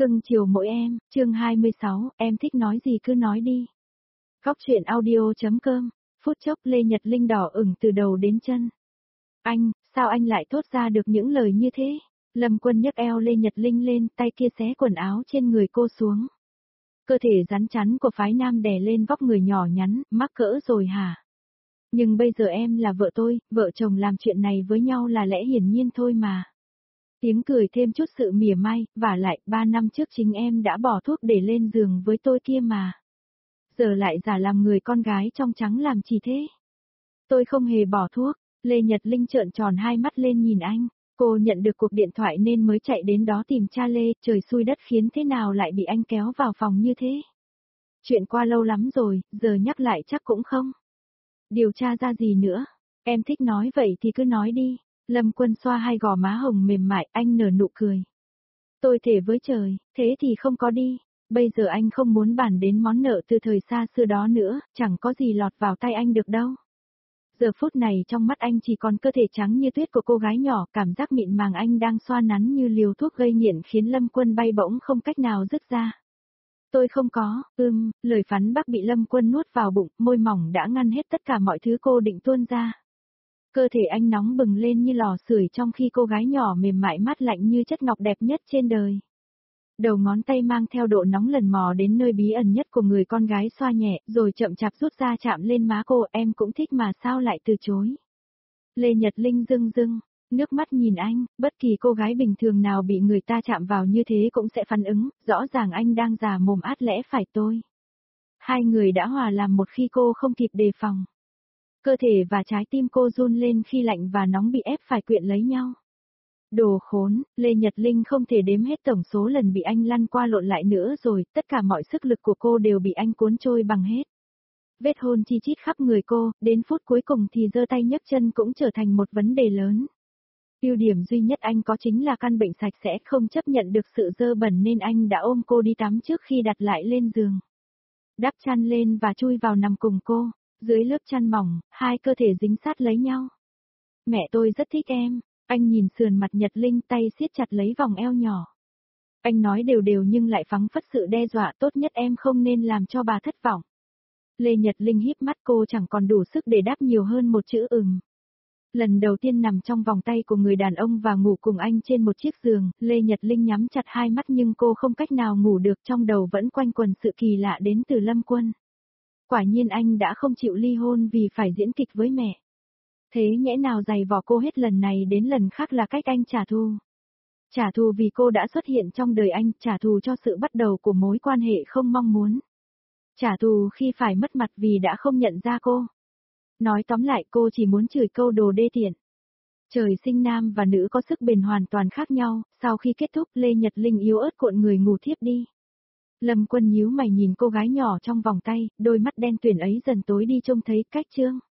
Cưng chiều mỗi em, chương 26, em thích nói gì cứ nói đi. Góc truyện audio.com, phút chốc Lê Nhật Linh đỏ ửng từ đầu đến chân. Anh, sao anh lại thốt ra được những lời như thế? Lâm Quân nhấc eo Lê Nhật Linh lên, tay kia xé quần áo trên người cô xuống. Cơ thể rắn chắn của phái nam đè lên vóc người nhỏ nhắn, mắc cỡ rồi hả? Nhưng bây giờ em là vợ tôi, vợ chồng làm chuyện này với nhau là lẽ hiển nhiên thôi mà. Tiếng cười thêm chút sự mỉa mai, vả lại 3 năm trước chính em đã bỏ thuốc để lên giường với tôi kia mà. Giờ lại giả làm người con gái trong trắng làm gì thế? Tôi không hề bỏ thuốc, Lê Nhật Linh trợn tròn hai mắt lên nhìn anh. Cô nhận được cuộc điện thoại nên mới chạy đến đó tìm cha Lê, trời xui đất khiến thế nào lại bị anh kéo vào phòng như thế. Chuyện qua lâu lắm rồi, giờ nhắc lại chắc cũng không. Điều tra ra gì nữa? Em thích nói vậy thì cứ nói đi. Lâm Quân xoa hai gò má hồng mềm mại, anh nở nụ cười. Tôi thề với trời, thế thì không có đi. Bây giờ anh không muốn bàn đến món nợ từ thời xa xưa đó nữa, chẳng có gì lọt vào tay anh được đâu. Giờ phút này trong mắt anh chỉ còn cơ thể trắng như tuyết của cô gái nhỏ, cảm giác mịn màng anh đang xoa nắn như liều thuốc gây nghiện khiến Lâm Quân bay bổng không cách nào dứt ra. Tôi không có, lời phán bác bị Lâm Quân nuốt vào bụng, môi mỏng đã ngăn hết tất cả mọi thứ cô định tuôn ra. Cơ thể anh nóng bừng lên như lò sưởi trong khi cô gái nhỏ mềm mại mát lạnh như chất ngọc đẹp nhất trên đời. Đầu ngón tay mang theo độ nóng lần mò đến nơi bí ẩn nhất của người con gái xoa nhẹ, rồi chậm chạp rút ra chạm lên má cô, em cũng thích mà sao lại từ chối. Lê Nhật Linh rưng rưng, nước mắt nhìn anh, bất kỳ cô gái bình thường nào bị người ta chạm vào như thế cũng sẽ phản ứng, rõ ràng anh đang già mồm át lẽ phải tôi. Hai người đã hòa làm một khi cô không kịp đề phòng. Cơ thể và trái tim cô run lên khi lạnh và nóng bị ép phải quyện lấy nhau. Đồ khốn, Lê Nhật Linh không thể đếm hết tổng số lần bị anh lăn qua lộn lại nữa rồi, tất cả mọi sức lực của cô đều bị anh cuốn trôi bằng hết. Vết hôn chi chít khắp người cô, đến phút cuối cùng thì giơ tay nhấc chân cũng trở thành một vấn đề lớn. Ưu điểm duy nhất anh có chính là căn bệnh sạch sẽ, không chấp nhận được sự dơ bẩn nên anh đã ôm cô đi tắm trước khi đặt lại lên giường. Đắp chăn lên và chui vào nằm cùng cô, dưới lớp chăn mỏng, hai cơ thể dính sát lấy nhau. Mẹ tôi rất thích em. Anh nhìn sườn mặt Nhật Linh, tay siết chặt lấy vòng eo nhỏ. Anh nói đều đều nhưng lại phóng phất sự đe dọa, tốt nhất em không nên làm cho bà thất vọng. Lê Nhật Linh híp mắt, cô chẳng còn đủ sức để đáp nhiều hơn một chữ Lần đầu tiên nằm trong vòng tay của người đàn ông và ngủ cùng anh trên một chiếc giường, Lê Nhật Linh nhắm chặt hai mắt nhưng cô không cách nào ngủ được, trong đầu vẫn quanh quẩn sự kỳ lạ đến từ Lâm Quân. Quả nhiên anh đã không chịu ly hôn vì phải diễn kịch với mẹ. Thế nhẽ nào giày vò cô hết lần này đến lần khác là cách anh trả thù. Trả thù vì cô đã xuất hiện trong đời anh, trả thù cho sự bắt đầu của mối quan hệ không mong muốn. Trả thù khi phải mất mặt vì đã không nhận ra cô. Nói tóm lại cô chỉ muốn chửi câu đồ đê tiện. Trời sinh nam và nữ có sức bền hoàn toàn khác nhau, sau khi kết thúc Lê Nhật Linh yếu ớt cuộn người ngủ thiếp đi. Lâm Quân nhíu mày nhìn cô gái nhỏ trong vòng tay, đôi mắt đen tuyền ấy dần tối đi trông thấy cách chương.